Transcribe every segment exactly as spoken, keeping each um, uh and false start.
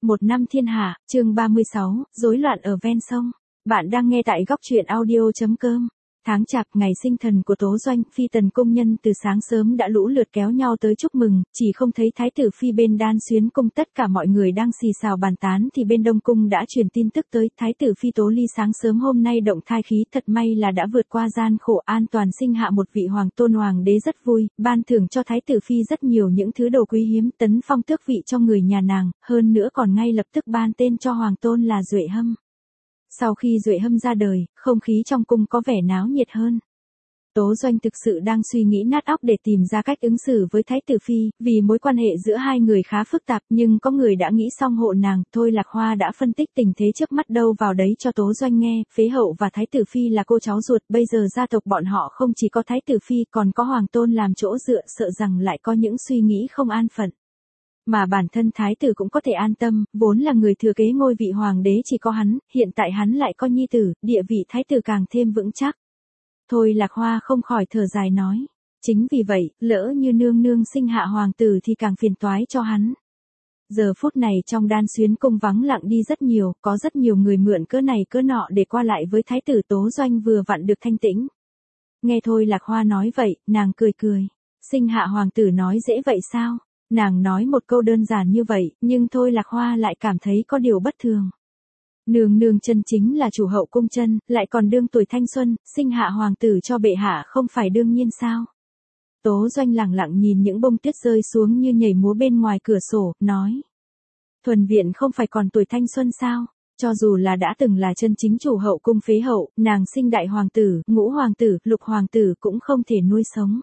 Một năm thiên hạ, chương ba mươi sáu, rối loạn ở ven sông. Bạn đang nghe tại góc truyện audio chấm com. Tháng chạp, ngày sinh thần của Tố Doanh, phi tần công nhân từ sáng sớm đã lũ lượt kéo nhau tới chúc mừng, chỉ không thấy thái tử phi bên Đan Xuyến cung. Tất cả mọi người đang xì xào bàn tán thì bên Đông cung đã truyền tin tức tới, thái tử phi Tố Ly sáng sớm hôm nay động thai khí, thật may là đã vượt qua gian khổ, an toàn sinh hạ một vị hoàng tôn. Hoàng đế rất vui, ban thưởng cho thái tử phi rất nhiều những thứ đồ quý hiếm, tấn phong tước vị cho người nhà nàng, hơn nữa còn ngay lập tức ban tên cho hoàng tôn là Duệ Hâm. Sau khi Duệ Hâm ra đời, không khí trong cung có vẻ náo nhiệt hơn. Tố Doanh thực sự đang suy nghĩ nát óc để tìm ra cách ứng xử với thái tử phi, vì mối quan hệ giữa hai người khá phức tạp, nhưng có người đã nghĩ xong hộ nàng. Thôi Lạc Hoa đã phân tích tình thế trước mắt đâu vào đấy cho Tố Doanh nghe. Phế hậu và thái tử phi là cô cháu ruột, bây giờ gia tộc bọn họ không chỉ có thái tử phi còn có hoàng tôn làm chỗ dựa, sợ rằng lại có những suy nghĩ không an phận. Mà bản thân thái tử cũng có thể an tâm, vốn là người thừa kế ngôi vị hoàng đế chỉ có hắn, hiện tại hắn lại có nhi tử, địa vị thái tử càng thêm vững chắc. Thôi Lạc Hoa không khỏi thở dài nói, chính vì vậy, lỡ như nương nương sinh hạ hoàng tử thì càng phiền toái cho hắn. Giờ phút này trong Đan Xuyến cung vắng lặng đi rất nhiều, có rất nhiều người mượn cớ này cớ nọ để qua lại với thái tử. Tố Doanh vừa vặn được thanh tĩnh. Nghe Thôi Lạc Hoa nói vậy, nàng cười cười, sinh hạ hoàng tử nói dễ vậy sao? Nàng nói một câu đơn giản như vậy, nhưng Thôi Lạc Hoa lại cảm thấy có điều bất thường. Nương nương chân chính là chủ hậu cung chân, lại còn đương tuổi thanh xuân, sinh hạ hoàng tử cho bệ hạ không phải đương nhiên sao? Tố Doanh lẳng lặng nhìn những bông tuyết rơi xuống như nhảy múa bên ngoài cửa sổ, nói. Thuần viện không phải còn tuổi thanh xuân sao? Cho dù là đã từng là chân chính chủ hậu cung phế hậu, nàng sinh đại hoàng tử, ngũ hoàng tử, lục hoàng tử cũng không thể nuôi sống.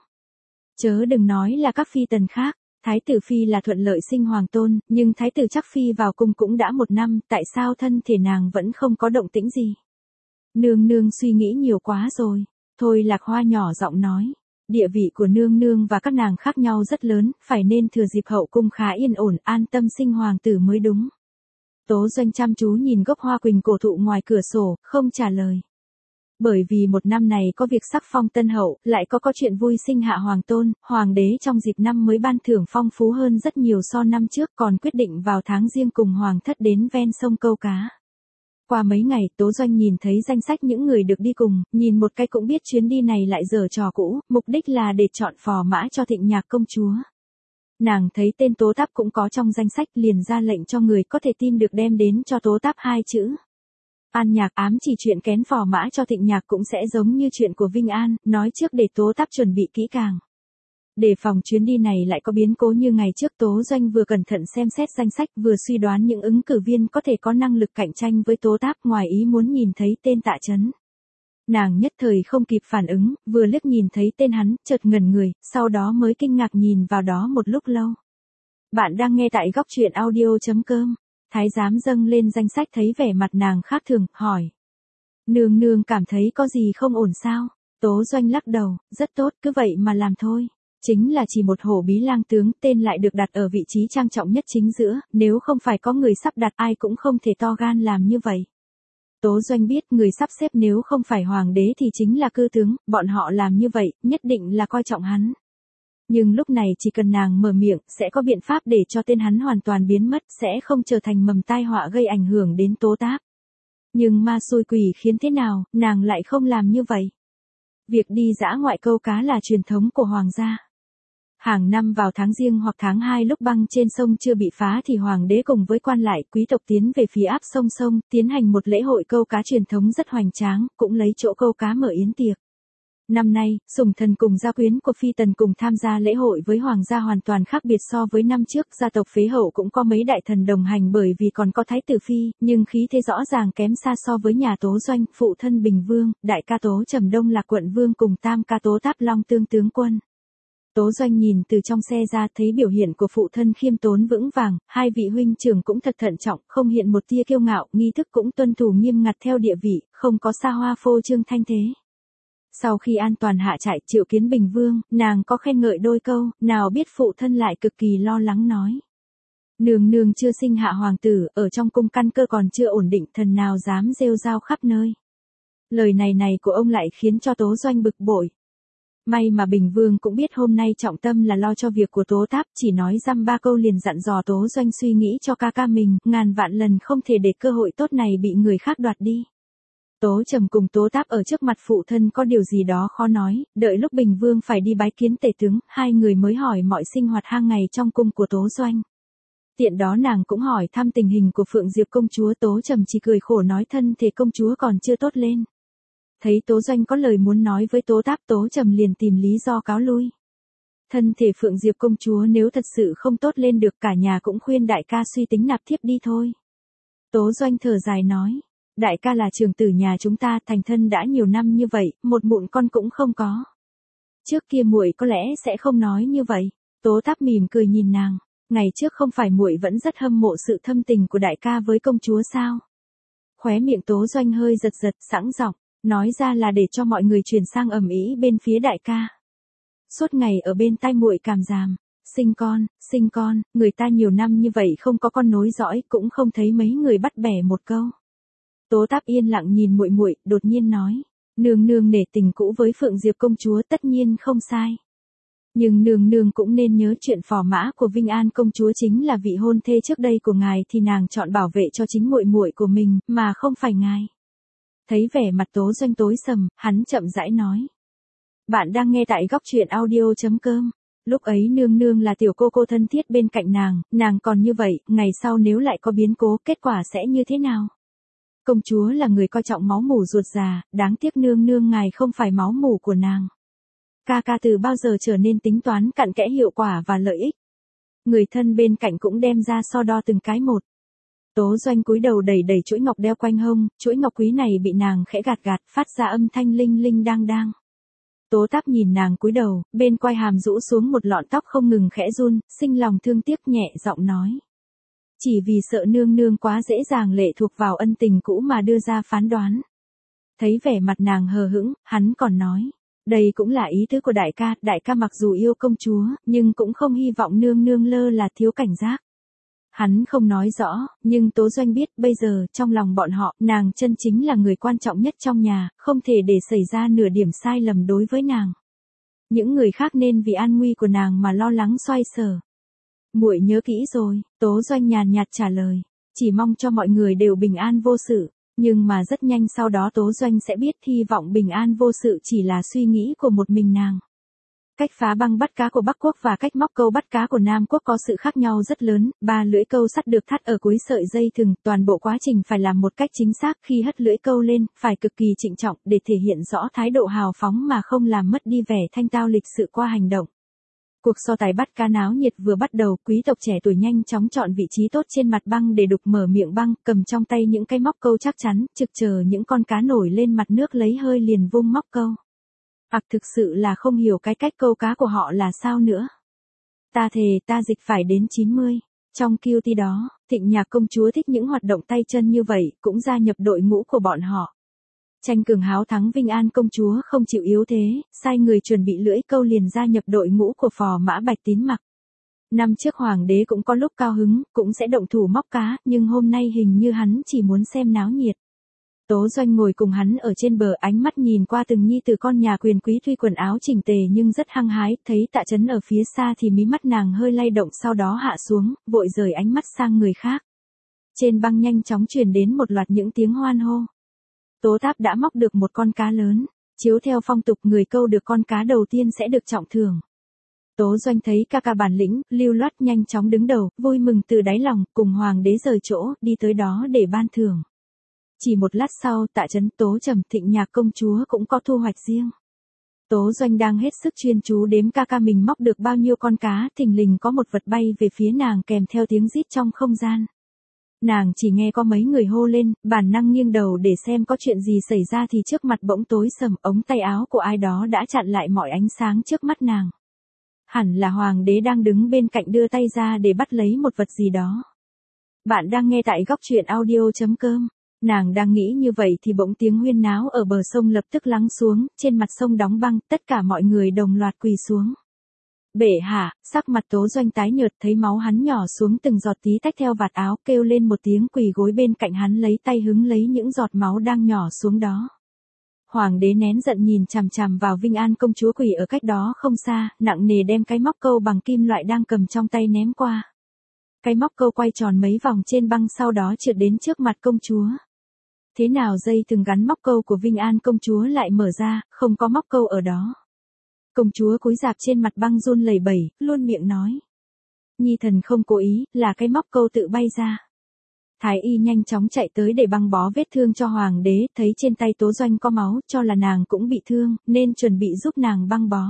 Chớ đừng nói là các phi tần khác. Thái tử phi là thuận lợi sinh hoàng tôn, nhưng thái tử Trắc phi vào cung cũng đã một năm, tại sao thân thể nàng vẫn không có động tĩnh gì? Nương nương suy nghĩ nhiều quá rồi. Thôi Lạc Hoa nhỏ giọng nói, địa vị của nương nương và các nàng khác nhau rất lớn, phải nên thừa dịp hậu cung khá yên ổn, an tâm sinh hoàng tử mới đúng. Tố Doanh chăm chú nhìn gốc hoa quỳnh cổ thụ ngoài cửa sổ, không trả lời. Bởi vì một năm này có việc sắc phong tân hậu, lại có có chuyện vui sinh hạ hoàng tôn, hoàng đế trong dịp năm mới ban thưởng phong phú hơn rất nhiều so năm trước, còn quyết định vào tháng riêng cùng hoàng thất đến ven sông câu cá. Qua mấy ngày, Tố Doanh nhìn thấy danh sách những người được đi cùng, nhìn một cái cũng biết chuyến đi này lại giở trò cũ, mục đích là để chọn phò mã cho Thịnh Nhạc công chúa. Nàng thấy tên Tố Táp cũng có trong danh sách, liền ra lệnh cho người có thể tin được đem đến cho Tố Táp hai chữ. An Nhạc, ám chỉ chuyện kén phò mã cho Thịnh Nhạc cũng sẽ giống như chuyện của Vinh An, nói trước để Tố Táp chuẩn bị kỹ càng. Để phòng chuyến đi này lại có biến cố như ngày trước, Tố Doanh vừa cẩn thận xem xét danh sách, vừa suy đoán những ứng cử viên có thể có năng lực cạnh tranh với Tố Táp, ngoài ý muốn nhìn thấy tên Tạ Chấn. Nàng nhất thời không kịp phản ứng, vừa liếc nhìn thấy tên hắn, chợt ngẩn người, sau đó mới kinh ngạc nhìn vào đó một lúc lâu. Bạn đang nghe tại góc truyện audio chấm com. Thái giám dâng lên danh sách thấy vẻ mặt nàng khác thường, hỏi. Nương nương cảm thấy có gì không ổn sao? Tố Doanh lắc đầu, rất tốt, cứ vậy mà làm thôi. Chính là chỉ một hổ bí lang tướng, tên lại được đặt ở vị trí trang trọng nhất chính giữa, nếu không phải có người sắp đặt ai cũng không thể to gan làm như vậy. Tố Doanh biết người sắp xếp nếu không phải hoàng đế thì chính là cư tướng, bọn họ làm như vậy, nhất định là coi trọng hắn. Nhưng lúc này chỉ cần nàng mở miệng, sẽ có biện pháp để cho tên hắn hoàn toàn biến mất, sẽ không trở thành mầm tai họa gây ảnh hưởng đến Tố Táp. Nhưng ma xui quỷ khiến thế nào, nàng lại không làm như vậy. Việc đi dã ngoại câu cá là truyền thống của hoàng gia. Hàng năm vào tháng riêng hoặc tháng hai lúc băng trên sông chưa bị phá thì hoàng đế cùng với quan lại quý tộc tiến về phía áp sông sông, tiến hành một lễ hội câu cá truyền thống rất hoành tráng, cũng lấy chỗ câu cá mở yến tiệc. Năm nay, sủng thần cùng gia quyến của phi tần cùng tham gia lễ hội với hoàng gia hoàn toàn khác biệt so với năm trước, gia tộc phế hậu cũng có mấy đại thần đồng hành bởi vì còn có thái tử phi, nhưng khí thế rõ ràng kém xa so với nhà Tố Doanh, phụ thân Bình Vương, đại ca Tố Trầm Đông là quận vương cùng tam ca Tố Táp Long Tương tướng quân. Tố Doanh nhìn từ trong xe ra thấy biểu hiện của phụ thân khiêm tốn vững vàng, hai vị huynh trưởng cũng thật thận trọng, không hiện một tia kiêu ngạo, nghi thức cũng tuân thủ nghiêm ngặt theo địa vị, không có xa hoa phô trương thanh thế. Sau khi an toàn hạ trại triệu kiến Bình Vương, nàng có khen ngợi đôi câu, nào biết phụ thân lại cực kỳ lo lắng nói. Nương nương chưa sinh hạ hoàng tử, ở trong cung căn cơ còn chưa ổn định, thần nào dám rêu rao khắp nơi. Lời này này của ông lại khiến cho Tố Doanh bực bội. May mà Bình Vương cũng biết hôm nay trọng tâm là lo cho việc của Tố Táp, chỉ nói dăm ba câu liền dặn dò Tố Doanh suy nghĩ cho ca ca mình, ngàn vạn lần không thể để cơ hội tốt này bị người khác đoạt đi. Tố Trầm cùng Tố Táp ở trước mặt phụ thân có điều gì đó khó nói, đợi lúc Bình Vương phải đi bái kiến tể tướng, hai người mới hỏi mọi sinh hoạt hàng ngày trong cung của Tố Doanh. Tiện đó nàng cũng hỏi thăm tình hình của Phượng Diệp công chúa. Tố Trầm chỉ cười khổ nói thân thể công chúa còn chưa tốt lên. Thấy Tố Doanh có lời muốn nói với Tố Táp, Tố Trầm liền tìm lý do cáo lui. Thân thể Phượng Diệp công chúa nếu thật sự không tốt lên được, cả nhà cũng khuyên đại ca suy tính nạp thiếp đi thôi. Tố Doanh thở dài nói, đại ca là trưởng tử nhà chúng ta, thành thân đã nhiều năm như vậy, một mụn con cũng không có. Trước kia muội có lẽ sẽ không nói như vậy. Tố Táp mỉm cười nhìn nàng, ngày trước không phải muội vẫn rất hâm mộ sự thâm tình của đại ca với công chúa sao? Khóe miệng Tố Doanh hơi giật giật, sẵn giọng, nói ra là để cho mọi người chuyển sang ầm ĩ bên phía đại ca. Suốt ngày ở bên tai muội cảm giảm, sinh con, sinh con, người ta nhiều năm như vậy không có con nối dõi, cũng không thấy mấy người bắt bẻ một câu. Tố Táp yên lặng nhìn muội muội, đột nhiên nói, nương nương nể tình cũ với Phượng Diệp công chúa tất nhiên không sai. Nhưng nương nương cũng nên nhớ chuyện phò mã của Vinh An công chúa chính là vị hôn thê trước đây của ngài, thì nàng chọn bảo vệ cho chính muội muội của mình, mà không phải ngài. Thấy vẻ mặt Tố Doanh tối sầm, hắn chậm rãi nói. Bạn đang nghe tại góc truyện audio.com. Lúc ấy nương nương là tiểu cô cô thân thiết bên cạnh nàng, nàng còn như vậy, ngày sau nếu lại có biến cố, kết quả sẽ như thế nào? Công chúa là người coi trọng máu mủ ruột già, đáng tiếc nương nương ngài không phải máu mủ của nàng. Ca ca từ bao giờ trở nên tính toán cặn kẽ hiệu quả và lợi ích. Người thân bên cạnh cũng đem ra so đo từng cái một. Tố Doanh cúi đầu đẩy đẩy chuỗi ngọc đeo quanh hông, chuỗi ngọc quý này bị nàng khẽ gạt gạt, phát ra âm thanh linh linh đang đang. Tố Táp nhìn nàng cúi đầu, bên quai hàm rũ xuống một lọn tóc không ngừng khẽ run, sinh lòng thương tiếc nhẹ giọng nói. Chỉ vì sợ nương nương quá dễ dàng lệ thuộc vào ân tình cũ mà đưa ra phán đoán. Thấy vẻ mặt nàng hờ hững, hắn còn nói. Đây cũng là ý tứ của đại ca, đại ca mặc dù yêu công chúa, nhưng cũng không hy vọng nương nương lơ là thiếu cảnh giác. Hắn không nói rõ, nhưng Tố Doanh biết bây giờ trong lòng bọn họ, nàng chân chính là người quan trọng nhất trong nhà, không thể để xảy ra nửa điểm sai lầm đối với nàng. Những người khác nên vì an nguy của nàng mà lo lắng xoay sở. Muội nhớ kỹ rồi, Tố Doanh nhàn nhạt trả lời, chỉ mong cho mọi người đều bình an vô sự, nhưng mà rất nhanh sau đó Tố Doanh sẽ biết hy vọng bình an vô sự chỉ là suy nghĩ của một mình nàng. Cách phá băng bắt cá của Bắc Quốc và cách móc câu bắt cá của Nam Quốc có sự khác nhau rất lớn, ba lưỡi câu sắt được thắt ở cuối sợi dây thừng, toàn bộ quá trình phải làm một cách chính xác, khi hất lưỡi câu lên, phải cực kỳ trịnh trọng để thể hiện rõ thái độ hào phóng mà không làm mất đi vẻ thanh tao lịch sự qua hành động. Cuộc so tài bắt cá náo nhiệt vừa bắt đầu, quý tộc trẻ tuổi nhanh chóng chọn vị trí tốt trên mặt băng để đục mở miệng băng, cầm trong tay những cái móc câu chắc chắn, trực chờ những con cá nổi lên mặt nước lấy hơi liền vung móc câu. Ặc thực sự là không hiểu cái cách câu cá của họ là sao nữa. Ta thề ta dịch phải đến chín mươi. Trong cutie đó, Thịnh Nhạc công chúa thích những hoạt động tay chân như vậy, cũng gia nhập đội ngũ của bọn họ. Tranh cường háo thắng Vinh An công chúa không chịu yếu thế, sai người chuẩn bị lưỡi câu liền gia nhập đội ngũ của phò mã Bạch Tín Mặc. Năm trước hoàng đế cũng có lúc cao hứng, cũng sẽ động thủ móc cá, nhưng hôm nay hình như hắn chỉ muốn xem náo nhiệt. Tố Doanh ngồi cùng hắn ở trên bờ, ánh mắt nhìn qua từng nhi tử con nhà quyền quý tuy quần áo chỉnh tề nhưng rất hăng hái, thấy Tạ Chấn ở phía xa thì mí mắt nàng hơi lay động sau đó hạ xuống, vội rời ánh mắt sang người khác. Trên băng nhanh chóng truyền đến một loạt những tiếng hoan hô. Tố Táp đã móc được một con cá lớn, chiếu theo phong tục người câu được con cá đầu tiên sẽ được trọng thưởng. Tố Doanh thấy ca ca bản lĩnh, lưu loát nhanh chóng đứng đầu, vui mừng từ đáy lòng, cùng hoàng đế rời chỗ, đi tới đó để ban thưởng. Chỉ một lát sau, Tạ Chấn, Tố Trầm, Thịnh Nhạc công chúa cũng có thu hoạch riêng. Tố Doanh đang hết sức chuyên chú đếm ca ca mình móc được bao nhiêu con cá, thình lình có một vật bay về phía nàng kèm theo tiếng rít trong không gian. Nàng chỉ nghe có mấy người hô lên, bản năng nghiêng đầu để xem có chuyện gì xảy ra thì trước mặt bỗng tối sầm, ống tay áo của ai đó đã chặn lại mọi ánh sáng trước mắt nàng. Hẳn là hoàng đế đang đứng bên cạnh đưa tay ra để bắt lấy một vật gì đó. Bạn đang nghe tại góc truyện audio.com. Nàng đang nghĩ như vậy thì bỗng tiếng huyên náo ở bờ sông lập tức lắng xuống, trên mặt sông đóng băng, tất cả mọi người đồng loạt quỳ xuống. Bệ hạ, sắc mặt Tố Doanh tái nhợt, thấy máu hắn nhỏ xuống từng giọt tí tách theo vạt áo, kêu lên một tiếng, quỳ gối bên cạnh hắn lấy tay hứng lấy những giọt máu đang nhỏ xuống đó. Hoàng đế nén giận nhìn chằm chằm vào Vinh An công chúa quỳ ở cách đó không xa, nặng nề đem cái móc câu bằng kim loại đang cầm trong tay ném qua. Cái móc câu quay tròn mấy vòng trên băng sau đó trượt đến trước mặt công chúa. Thế nào dây từng gắn móc câu của Vinh An công chúa lại mở ra, không có móc câu ở đó. Công chúa cúi rạp trên mặt băng run lẩy bẩy, luôn miệng nói. Nhi thần không cố ý, là cái móc câu tự bay ra. Thái y nhanh chóng chạy tới để băng bó vết thương cho hoàng đế, thấy trên tay Tố Doanh có máu, cho là nàng cũng bị thương, nên chuẩn bị giúp nàng băng bó.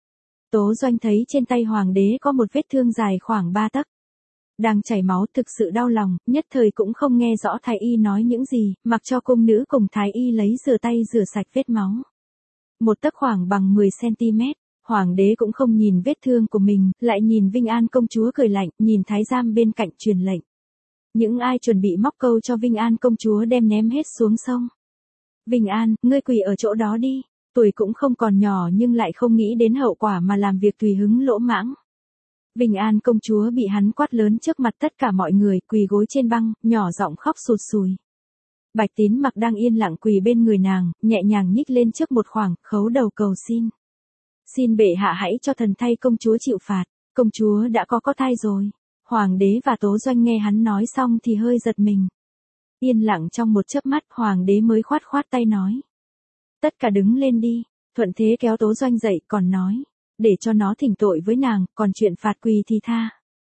Tố Doanh thấy trên tay hoàng đế có một vết thương dài khoảng ba tấc. Đang chảy máu thực sự đau lòng, nhất thời cũng không nghe rõ thái y nói những gì, mặc cho cung nữ cùng thái y lấy rửa tay rửa sạch vết máu. Một tấc khoảng bằng mười xăng-ti-mét, hoàng đế cũng không nhìn vết thương của mình, lại nhìn Vinh An công chúa cười lạnh, nhìn thái giám bên cạnh truyền lệnh. Những ai chuẩn bị móc câu cho Vinh An công chúa đem ném hết xuống sông. Vinh An, ngươi quỳ ở chỗ đó đi, tuổi cũng không còn nhỏ nhưng lại không nghĩ đến hậu quả mà làm việc tùy hứng lỗ mãng. Vinh An công chúa bị hắn quát lớn trước mặt tất cả mọi người, quỳ gối trên băng, nhỏ giọng khóc sụt sùi. Bạch Tín Mặc đang yên lặng quỳ bên người nàng, nhẹ nhàng nhích lên trước một khoảng, khấu đầu cầu xin. Xin bệ hạ hãy cho thần thay công chúa chịu phạt, công chúa đã có có thai rồi. Hoàng đế và Tố Doanh nghe hắn nói xong thì hơi giật mình. Yên lặng trong một chớp mắt, hoàng đế mới khoát khoát tay nói. Tất cả đứng lên đi, thuận thế kéo Tố Doanh dậy còn nói. Để cho nó thỉnh tội với nàng, còn chuyện phạt quỳ thì tha.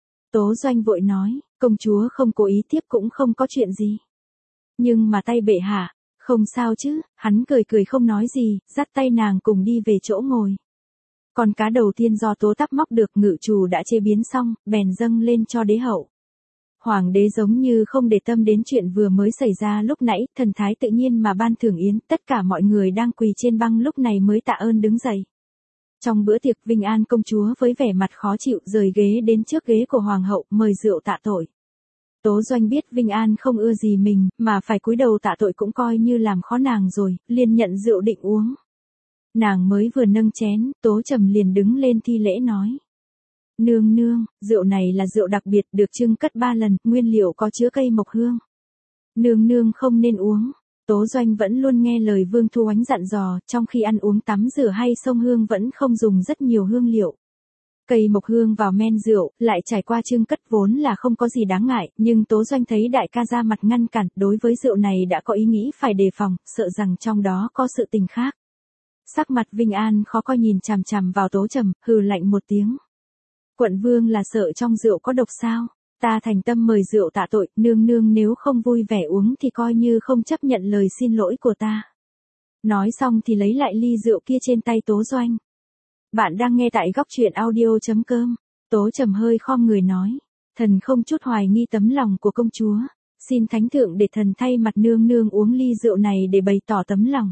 Tố Doanh vội nói, công chúa không cố ý tiếp cũng không có chuyện gì. Nhưng mà tay bệ hạ, không sao chứ, hắn cười cười không nói gì, dắt tay nàng cùng đi về chỗ ngồi. Con cá đầu tiên do Tố Tắc móc được ngự trù đã chế biến xong, bèn dâng lên cho đế hậu. Hoàng đế giống như không để tâm đến chuyện vừa mới xảy ra lúc nãy, thần thái tự nhiên mà ban thưởng yến, tất cả mọi người đang quỳ trên băng lúc này mới tạ ơn đứng dậy. Trong bữa tiệc, Vinh An công chúa với vẻ mặt khó chịu rời ghế đến trước ghế của hoàng hậu, mời rượu tạ tội. Tố Doanh biết Vinh An không ưa gì mình, mà phải cúi đầu tạ tội cũng coi như làm khó nàng rồi, liền nhận rượu định uống. Nàng mới vừa nâng chén, Tố Trầm liền đứng lên thi lễ nói. Nương nương, rượu này là rượu đặc biệt được trưng cất ba lần, nguyên liệu có chứa cây mộc hương. Nương nương không nên uống. Tố Doanh vẫn luôn nghe lời Vương Thu Oánh dặn dò, trong khi ăn uống tắm rửa hay xông hương vẫn không dùng rất nhiều hương liệu. Cây mộc hương vào men rượu, lại trải qua trưng cất vốn là không có gì đáng ngại, nhưng Tố Doanh thấy đại ca ra mặt ngăn cản, đối với rượu này đã có ý nghĩ phải đề phòng, sợ rằng trong đó có sự tình khác. Sắc mặt Vinh An khó coi nhìn chằm chằm vào Tố Trầm, hừ lạnh một tiếng. Quận vương là sợ trong rượu có độc sao? Ta thành tâm mời rượu tạ tội, nương nương nếu không vui vẻ uống thì coi như không chấp nhận lời xin lỗi của ta. Nói xong thì lấy lại ly rượu kia trên tay Tố Doanh. Bạn đang nghe tại góc truyện audio chấm com. Tố Trầm hơi khom người nói. Thần không chút hoài nghi tấm lòng của công chúa. Xin thánh thượng để thần thay mặt nương nương uống ly rượu này để bày tỏ tấm lòng.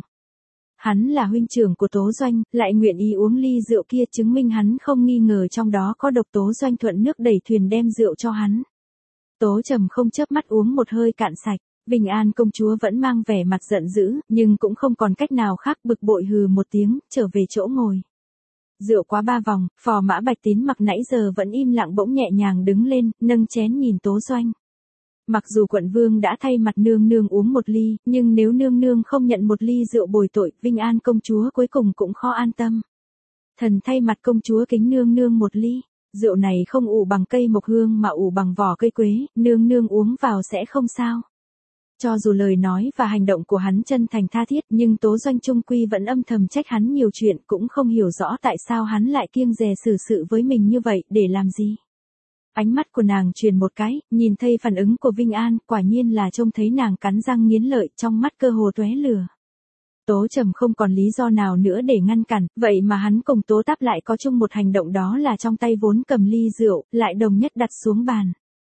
Hắn là huynh trưởng của Tố Doanh, lại nguyện ý uống ly rượu kia chứng minh hắn không nghi ngờ trong đó có độc. Tố Doanh thuận nước đẩy thuyền đem rượu cho hắn. Tố Trầm không chớp mắt uống một hơi cạn sạch. Vinh An công chúa vẫn mang vẻ mặt giận dữ, nhưng cũng không còn cách nào khác, bực bội hừ một tiếng, trở về chỗ ngồi. Rượu quá ba vòng, phò mã Bạch Tín Mặc nãy giờ vẫn im lặng bỗng nhẹ nhàng đứng lên, nâng chén nhìn Tố Doanh. Mặc dù quận vương đã thay mặt nương nương uống một ly, nhưng nếu nương nương không nhận một ly rượu bồi tội, Vinh An công chúa cuối cùng cũng khó an tâm. Thần thay mặt công chúa kính nương nương một ly, rượu này không ủ bằng cây mộc hương mà ủ bằng vỏ cây quế, nương nương uống vào sẽ không sao. Cho dù lời nói và hành động của hắn chân thành tha thiết, nhưng Tố Doanh trung quy vẫn âm thầm trách hắn nhiều chuyện, cũng không hiểu rõ tại sao hắn lại kiêng dè xử sự với mình như vậy, để làm gì. Ánh mắt của nàng truyền một cái, nhìn thấy phản ứng của Vinh An, quả nhiên là trông thấy nàng cắn răng nghiến lợi, trong mắt cơ hồ tóe lửa. Tố Trầm không còn lý do nào nữa để ngăn cản, vậy mà hắn cùng Tố Táp lại có chung một hành động, đó là trong tay vốn cầm ly rượu, lại đồng nhất đặt xuống bàn.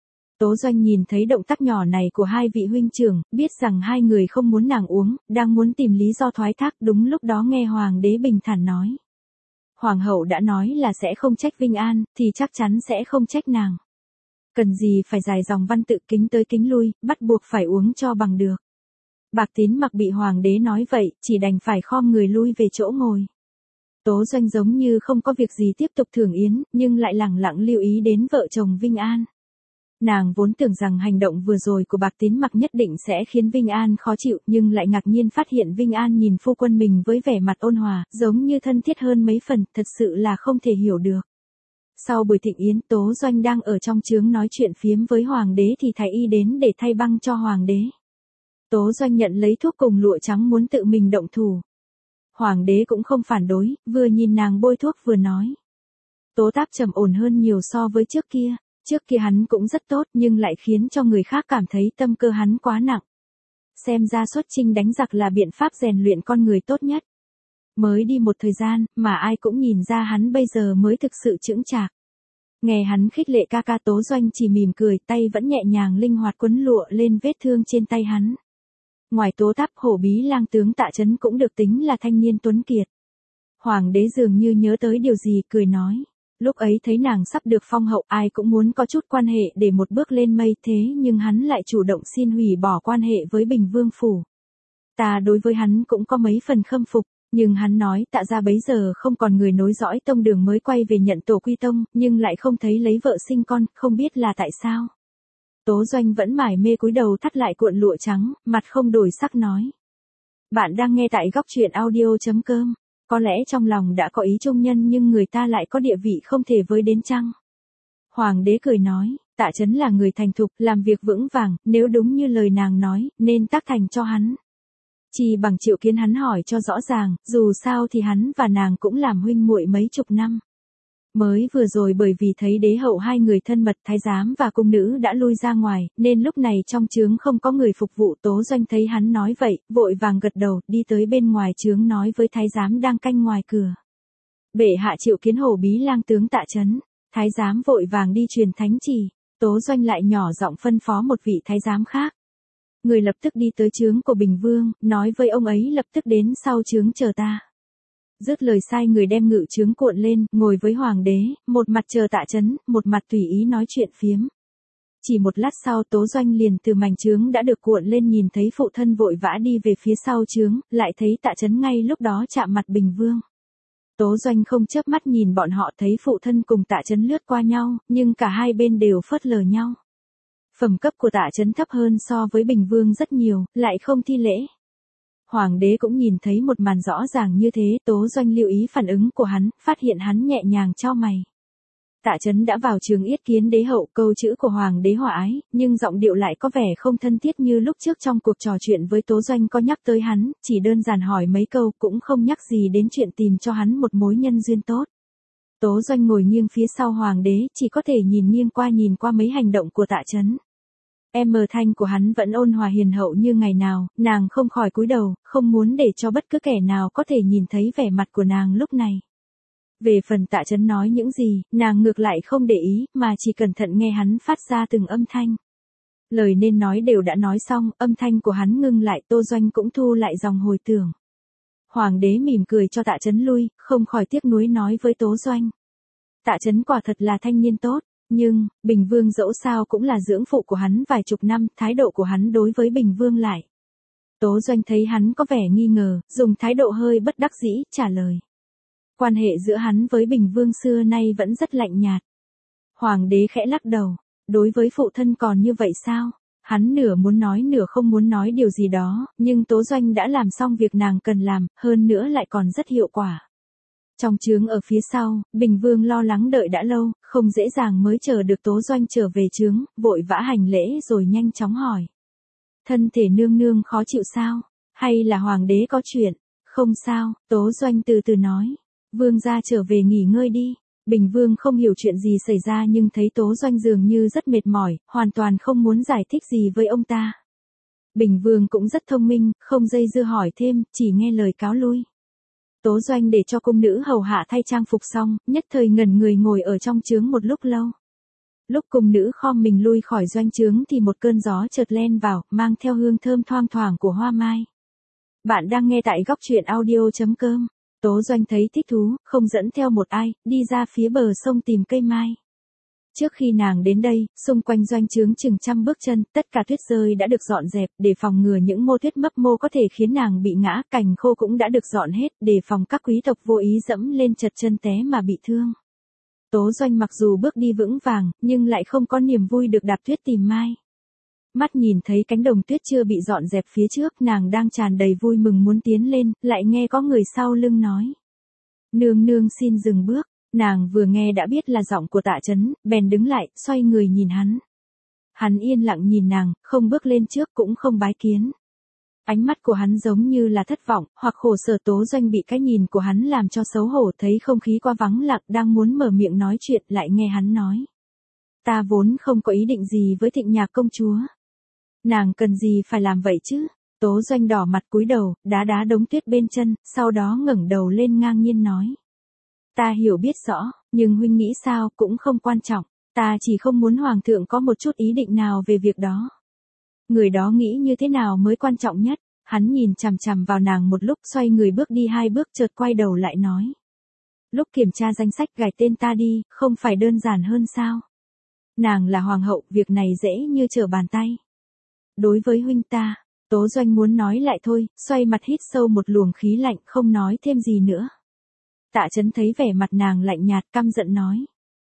Tố Doanh nhìn thấy động tác nhỏ này của hai vị huynh trưởng, biết rằng hai người không muốn nàng uống, đang muốn tìm lý do thoái thác, đúng lúc đó nghe Hoàng đế bình thản nói. Hoàng hậu đã nói là sẽ không trách Vinh An, thì chắc chắn sẽ không trách nàng. Cần gì phải dài dòng văn tự kính tới kính lui, bắt buộc phải uống cho bằng được. Bạc Tín Mặc bị Hoàng đế nói vậy, chỉ đành phải khom người lui về chỗ ngồi. Tố Doanh giống như không có việc gì tiếp tục thưởng yến, nhưng lại lẳng lặng lưu ý đến vợ chồng Vinh An. Nàng vốn tưởng rằng hành động vừa rồi của Bạc Tín Mặc nhất định sẽ khiến Vinh An khó chịu, nhưng lại ngạc nhiên phát hiện Vinh An nhìn phu quân mình với vẻ mặt ôn hòa, giống như thân thiết hơn mấy phần, thật sự là không thể hiểu được. Sau buổi thịnh yến, Tố Doanh đang ở trong chướng nói chuyện phiếm với hoàng đế thì thái y đến để thay băng cho hoàng đế. Tố Doanh nhận lấy thuốc cùng lụa trắng muốn tự mình động thủ. Hoàng đế cũng không phản đối, vừa nhìn nàng bôi thuốc vừa nói. Tố Táp trầm ổn hơn nhiều so với trước kia. Trước kia hắn cũng rất tốt nhưng lại khiến cho người khác cảm thấy tâm cơ hắn quá nặng. Xem ra xuất chinh đánh giặc là biện pháp rèn luyện con người tốt nhất. Mới đi một thời gian mà ai cũng nhìn ra hắn bây giờ mới thực sự chững chạc. Nghe hắn khích lệ ca ca, Tố Doanh chỉ mỉm cười, tay vẫn nhẹ nhàng linh hoạt quấn lụa lên vết thương trên tay hắn. Ngoài Tố Táp, Hổ Bí Lang tướng Tạ Chấn cũng được tính là thanh niên tuấn kiệt. Hoàng đế dường như nhớ tới điều gì, cười nói. Lúc ấy thấy nàng sắp được phong hậu, ai cũng muốn có chút quan hệ để một bước lên mây, thế nhưng hắn lại chủ động xin hủy bỏ quan hệ với Bình Vương phủ. Ta đối với hắn cũng có mấy phần khâm phục, nhưng hắn nói Tạ gia bấy giờ không còn người nối dõi tông đường mới quay về nhận tổ quy tông, nhưng lại không thấy lấy vợ sinh con, không biết là tại sao. Tố Doanh vẫn mải mê cúi đầu thắt lại cuộn lụa trắng, mặt không đổi sắc nói. Bạn đang nghe tại góc truyện audio.com. Có lẽ trong lòng đã có ý trung nhân nhưng người ta lại có địa vị không thể với đến chăng? Hoàng đế cười nói, Tạ Chấn là người thành thục, làm việc vững vàng, nếu đúng như lời nàng nói, nên tác thành cho hắn. Chỉ bằng Triệu Kiến hắn hỏi cho rõ ràng, dù sao thì hắn và nàng cũng làm huynh muội mấy chục năm. Mới vừa rồi bởi vì thấy đế hậu hai người thân mật, thái giám và cung nữ đã lui ra ngoài, nên lúc này trong chướng không có người phục vụ. Tố Doanh thấy hắn nói vậy, vội vàng gật đầu, đi tới bên ngoài chướng nói với thái giám đang canh ngoài cửa. Bệ hạ Triệu Kiến Hổ Bí Lang tướng Tạ Chấn. Thái giám vội vàng đi truyền thánh chỉ. Tố Doanh lại nhỏ giọng phân phó một vị thái giám khác. Người lập tức đi tới chướng của Bình Vương, nói với ông ấy lập tức đến sau chướng chờ ta. Dứt lời sai người đem ngự chướng cuộn lên, ngồi với hoàng đế, một mặt chờ Tạ Chấn, một mặt tùy ý nói chuyện phiếm. Chỉ một lát sau Tố Doanh liền từ mảnh chướng đã được cuộn lên nhìn thấy phụ thân vội vã đi về phía sau chướng, lại thấy Tạ Chấn ngay lúc đó chạm mặt Bình Vương. Tố Doanh không chớp mắt nhìn bọn họ, thấy phụ thân cùng Tạ Chấn lướt qua nhau, nhưng cả hai bên đều phớt lờ nhau. Phẩm cấp của Tạ Chấn thấp hơn so với Bình Vương rất nhiều, lại không thi lễ. Hoàng đế cũng nhìn thấy một màn rõ ràng như thế, Tố Doanh lưu ý phản ứng của hắn, phát hiện hắn nhẹ nhàng chau mày. Tạ Chấn đã vào trường yết kiến đế hậu, câu chữ của hoàng đế hòa ái, nhưng giọng điệu lại có vẻ không thân thiết như lúc trước trong cuộc trò chuyện với Tố Doanh có nhắc tới hắn, chỉ đơn giản hỏi mấy câu, cũng không nhắc gì đến chuyện tìm cho hắn một mối nhân duyên tốt. Tố Doanh ngồi nghiêng phía sau hoàng đế, chỉ có thể nhìn nghiêng qua nhìn qua mấy hành động của Tạ Chấn. Em mờ thanh của hắn vẫn ôn hòa hiền hậu như ngày nào, nàng không khỏi cúi đầu, không muốn để cho bất cứ kẻ nào có thể nhìn thấy vẻ mặt của nàng lúc này. Về phần Tạ Chấn nói những gì, nàng ngược lại không để ý, mà chỉ cẩn thận nghe hắn phát ra từng âm thanh. Lời nên nói đều đã nói xong, âm thanh của hắn ngưng lại, Tô Doanh cũng thu lại dòng hồi tưởng. Hoàng đế mỉm cười cho Tạ Chấn lui, không khỏi tiếc nuối nói với Tố Doanh. Tạ Chấn quả thật là thanh niên tốt. Nhưng, Bình Vương dẫu sao cũng là dưỡng phụ của hắn vài chục năm, thái độ của hắn đối với Bình Vương lại. Tố Doanh thấy hắn có vẻ nghi ngờ, dùng thái độ hơi bất đắc dĩ, trả lời. Quan hệ giữa hắn với Bình Vương xưa nay vẫn rất lạnh nhạt. Hoàng đế khẽ lắc đầu, đối với phụ thân còn như vậy sao? Hắn nửa muốn nói nửa không muốn nói điều gì đó, nhưng Tố Doanh đã làm xong việc nàng cần làm, hơn nữa lại còn rất hiệu quả. Trong chướng ở phía sau, Bình Vương lo lắng đợi đã lâu, không dễ dàng mới chờ được Tố Doanh trở về chướng, vội vã hành lễ rồi nhanh chóng hỏi. Thân thể nương nương khó chịu sao? Hay là hoàng đế có chuyện? Không sao, Tố Doanh từ từ nói. Vương gia trở về nghỉ ngơi đi. Bình Vương không hiểu chuyện gì xảy ra nhưng thấy Tố Doanh dường như rất mệt mỏi, hoàn toàn không muốn giải thích gì với ông ta. Bình Vương cũng rất thông minh, không dây dưa hỏi thêm, chỉ nghe lời cáo lui. Tố Doanh để cho cung nữ hầu hạ thay trang phục xong, nhất thời ngẩn người ngồi ở trong chướng một lúc lâu. Lúc cung nữ khom mình lui khỏi doanh chướng thì một cơn gió chợt len vào, mang theo hương thơm thoang thoảng của hoa mai. Bạn đang nghe tại góc truyện audio.com. Tố Doanh thấy thích thú, không dẫn theo một ai, đi ra phía bờ sông tìm cây mai. Trước khi nàng đến đây, xung quanh doanh trướng chừng trăm bước chân, tất cả tuyết rơi đã được dọn dẹp, để phòng ngừa những mô tuyết mấp mô có thể khiến nàng bị ngã, cành khô cũng đã được dọn hết, để phòng các quý tộc vô ý dẫm lên chật chân té mà bị thương. Tố Doanh mặc dù bước đi vững vàng, nhưng lại không có niềm vui được đạp tuyết tìm mai. Mắt nhìn thấy cánh đồng tuyết chưa bị dọn dẹp phía trước, nàng đang tràn đầy vui mừng muốn tiến lên, lại nghe có người sau lưng nói. Nương nương xin dừng bước, nàng vừa nghe đã biết là giọng của Tạ Chấn, bèn đứng lại, xoay người nhìn hắn. Hắn yên lặng nhìn nàng, không bước lên trước cũng không bái kiến. Ánh mắt của hắn giống như là thất vọng, hoặc khổ sở. Tố Doanh bị cái nhìn của hắn làm cho xấu hổ, thấy không khí quá vắng lặng, đang muốn mở miệng nói chuyện lại nghe hắn nói. Ta vốn không có ý định gì với Thịnh Nhạc công chúa. Nàng cần gì phải làm vậy chứ? Tố Doanh đỏ mặt cúi đầu, đá đá đống tuyết bên chân, sau đó ngẩng đầu lên ngang nhiên nói. Ta hiểu biết rõ, nhưng huynh nghĩ sao cũng không quan trọng, ta chỉ không muốn hoàng thượng có một chút ý định nào về việc đó. Người đó nghĩ như thế nào mới quan trọng nhất. Hắn nhìn chằm chằm vào nàng một lúc, xoay người bước đi hai bước, chợt quay đầu lại nói. Lúc kiểm tra danh sách gài tên ta đi, không phải đơn giản hơn sao? Nàng là hoàng hậu, việc này dễ như trở bàn tay. Đối với huynh ta, Tố Doanh muốn nói lại thôi, xoay mặt hít sâu một luồng khí lạnh, không nói thêm gì nữa. Tạ Chấn thấy vẻ mặt nàng lạnh nhạt, căm giận nói.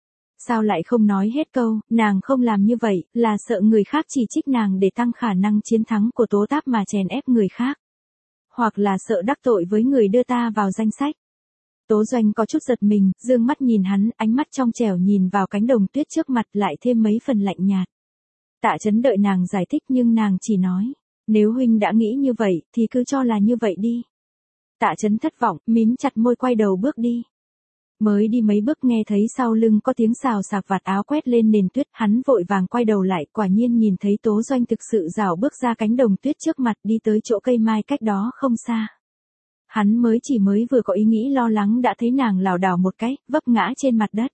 Sao lại không nói hết câu, nàng không làm như vậy, là sợ người khác chỉ trích nàng để tăng khả năng chiến thắng của Tố Táp mà chèn ép người khác. Hoặc là sợ đắc tội với người đưa ta vào danh sách. Tố Doanh có chút giật mình, dương mắt nhìn hắn, ánh mắt trong trẻo nhìn vào cánh đồng tuyết trước mặt lại thêm mấy phần lạnh nhạt. Tạ Chấn đợi nàng giải thích nhưng nàng chỉ nói, nếu huynh đã nghĩ như vậy thì cứ cho là như vậy đi. Tạ Chấn thất vọng, mím chặt môi quay đầu bước đi. Mới đi mấy bước nghe thấy sau lưng có tiếng xào xạc vạt áo quét lên nền tuyết, hắn vội vàng quay đầu lại, quả nhiên nhìn thấy Tố Doanh thực sự rảo bước ra cánh đồng tuyết trước mặt, đi tới chỗ cây mai cách đó không xa. Hắn mới chỉ mới vừa có ý nghĩ lo lắng đã thấy nàng lảo đảo một cái, vấp ngã trên mặt đất.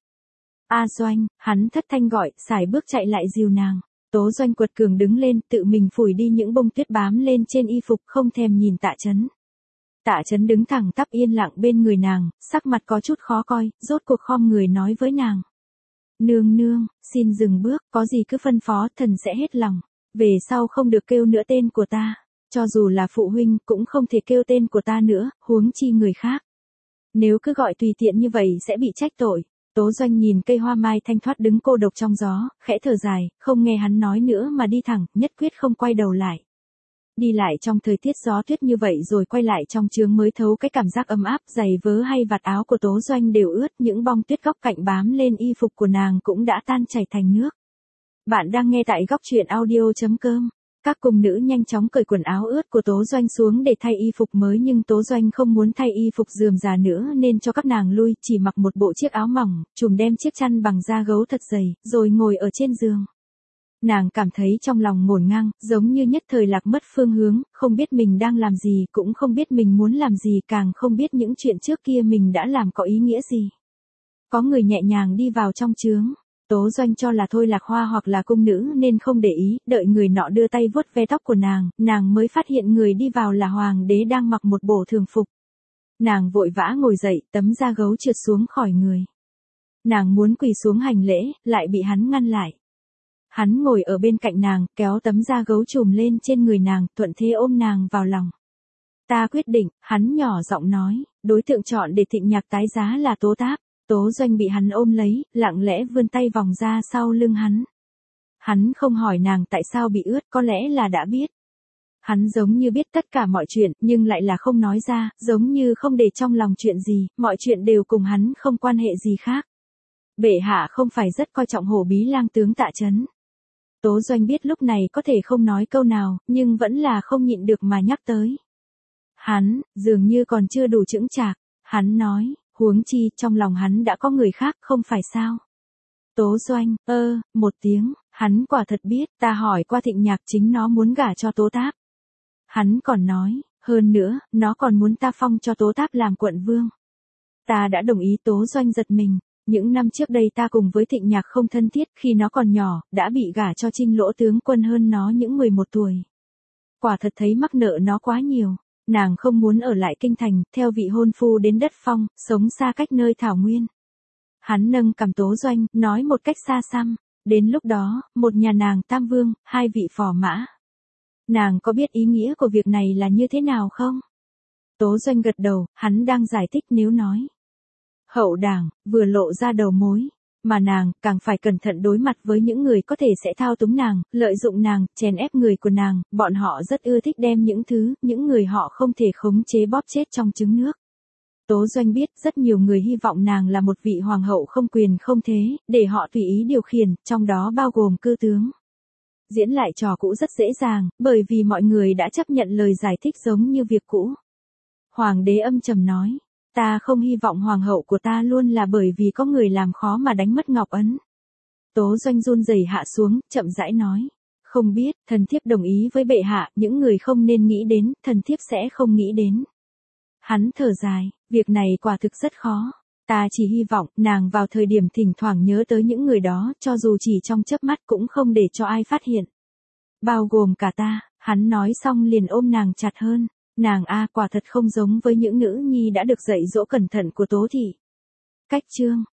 A Doanh, hắn thất thanh gọi, sải bước chạy lại dìu nàng. Tố Doanh quật cường đứng lên, tự mình phủi đi những bông tuyết bám lên trên y phục, không thèm nhìn Tạ Chấn. Tạ Chấn đứng thẳng tắp yên lặng bên người nàng, sắc mặt có chút khó coi, rốt cuộc khom người nói với nàng. Nương nương, xin dừng bước, có gì cứ phân phó, thần sẽ hết lòng. Về sau không được kêu nữa tên của ta. Cho dù là phụ huynh, cũng không thể kêu tên của ta nữa, huống chi người khác. Nếu cứ gọi tùy tiện như vậy sẽ bị trách tội. Tố Doanh nhìn cây hoa mai thanh thoát đứng cô độc trong gió, khẽ thở dài, không nghe hắn nói nữa mà đi thẳng, nhất quyết không quay đầu lại. Đi lại trong thời tiết gió tuyết như vậy rồi quay lại trong chướng mới thấu cái cảm giác ấm áp, giày vớ hay vạt áo của Tố Doanh đều ướt, những bong tuyết góc cạnh bám lên y phục của nàng cũng đã tan chảy thành nước. Bạn đang nghe tại góc truyện audio chấm com. Các cung nữ nhanh chóng cởi quần áo ướt của Tố Doanh xuống để thay y phục mới, nhưng Tố Doanh không muốn thay y phục rườm rà nữa nên cho các nàng lui, chỉ mặc một bộ chiếc áo mỏng, trùm đem chiếc chăn bằng da gấu thật dày, rồi ngồi ở trên giường. Nàng cảm thấy trong lòng ngổn ngang, giống như nhất thời lạc mất phương hướng, không biết mình đang làm gì, cũng không biết mình muốn làm gì, càng không biết những chuyện trước kia mình đã làm có ý nghĩa gì. Có người nhẹ nhàng đi vào trong chướng. Tố Doanh cho là Thôi Lạc Hoa hoặc là cung nữ nên không để ý, đợi người nọ đưa tay vuốt ve tóc của nàng, nàng mới phát hiện người đi vào là hoàng đế đang mặc một bộ thường phục. Nàng vội vã ngồi dậy, tấm da gấu trượt xuống khỏi người. Nàng muốn quỳ xuống hành lễ, lại bị hắn ngăn lại. Hắn ngồi ở bên cạnh nàng, kéo tấm da gấu trùm lên trên người nàng, thuận thế ôm nàng vào lòng. Ta quyết định, hắn nhỏ giọng nói, đối tượng chọn để Thịnh Nhạc tái giá là Tố Táp. Tố Doanh bị hắn ôm lấy, lặng lẽ vươn tay vòng ra sau lưng hắn. Hắn không hỏi nàng tại sao bị ướt, có lẽ là đã biết. Hắn giống như biết tất cả mọi chuyện, nhưng lại là không nói ra, giống như không để trong lòng chuyện gì, mọi chuyện đều cùng hắn không quan hệ gì khác. Bệ hạ không phải rất coi trọng Hổ Bí Lang tướng Tạ Chấn. Tố Doanh biết lúc này có thể không nói câu nào, nhưng vẫn là không nhịn được mà nhắc tới. Hắn, dường như còn chưa đủ chững chạc, hắn nói. Huống chi, trong lòng hắn đã có người khác, không phải sao? Tố Doanh, ơ, một tiếng, hắn quả thật biết, ta hỏi qua Thịnh Nhạc chính nó muốn gả cho Tố Táp. Hắn còn nói, hơn nữa, nó còn muốn ta phong cho Tố Táp làm quận vương. Ta đã đồng ý. Tố Doanh giật mình, những năm trước đây ta cùng với Thịnh Nhạc không thân thiết, khi nó còn nhỏ, đã bị gả cho Trinh Lỗ tướng quân hơn nó những mười một tuổi. Quả thật thấy mắc nợ nó quá nhiều. Nàng không muốn ở lại kinh thành, theo vị hôn phu đến đất phong, sống xa cách nơi thảo nguyên. Hắn nâng cằm Tố Doanh, nói một cách xa xăm, đến lúc đó, một nhà nàng tam vương, hai vị phò mã. Nàng có biết ý nghĩa của việc này là như thế nào không? Tố Doanh gật đầu, hắn đang giải thích nếu nói. hậu đảng, vừa lộ ra đầu mối. Mà nàng, càng phải cẩn thận đối mặt với những người có thể sẽ thao túng nàng, lợi dụng nàng, chèn ép người của nàng, bọn họ rất ưa thích đem những thứ, những người họ không thể khống chế bóp chết trong trứng nước. Tố Doanh biết rất nhiều người hy vọng nàng là một vị hoàng hậu không quyền không thế, để họ tùy ý điều khiển, trong đó bao gồm cư tướng. Diễn lại trò cũ rất dễ dàng, bởi vì mọi người đã chấp nhận lời giải thích giống như việc cũ. Hoàng đế âm trầm nói, ta không hy vọng hoàng hậu của ta luôn là bởi vì có người làm khó mà đánh mất ngọc ấn. Tố Doanh run rẩy hạ xuống, chậm rãi nói, không biết, thần thiếp đồng ý với bệ hạ, những người không nên nghĩ đến, thần thiếp sẽ không nghĩ đến. Hắn thở dài, việc này quả thực rất khó. Ta chỉ hy vọng, nàng vào thời điểm thỉnh thoảng nhớ tới những người đó, cho dù chỉ trong chớp mắt cũng không để cho ai phát hiện. Bao gồm cả ta, hắn nói xong liền ôm nàng chặt hơn. Nàng a quả thật không giống với những nữ nhi đã được dạy dỗ cẩn thận của Tố thị. Cách chương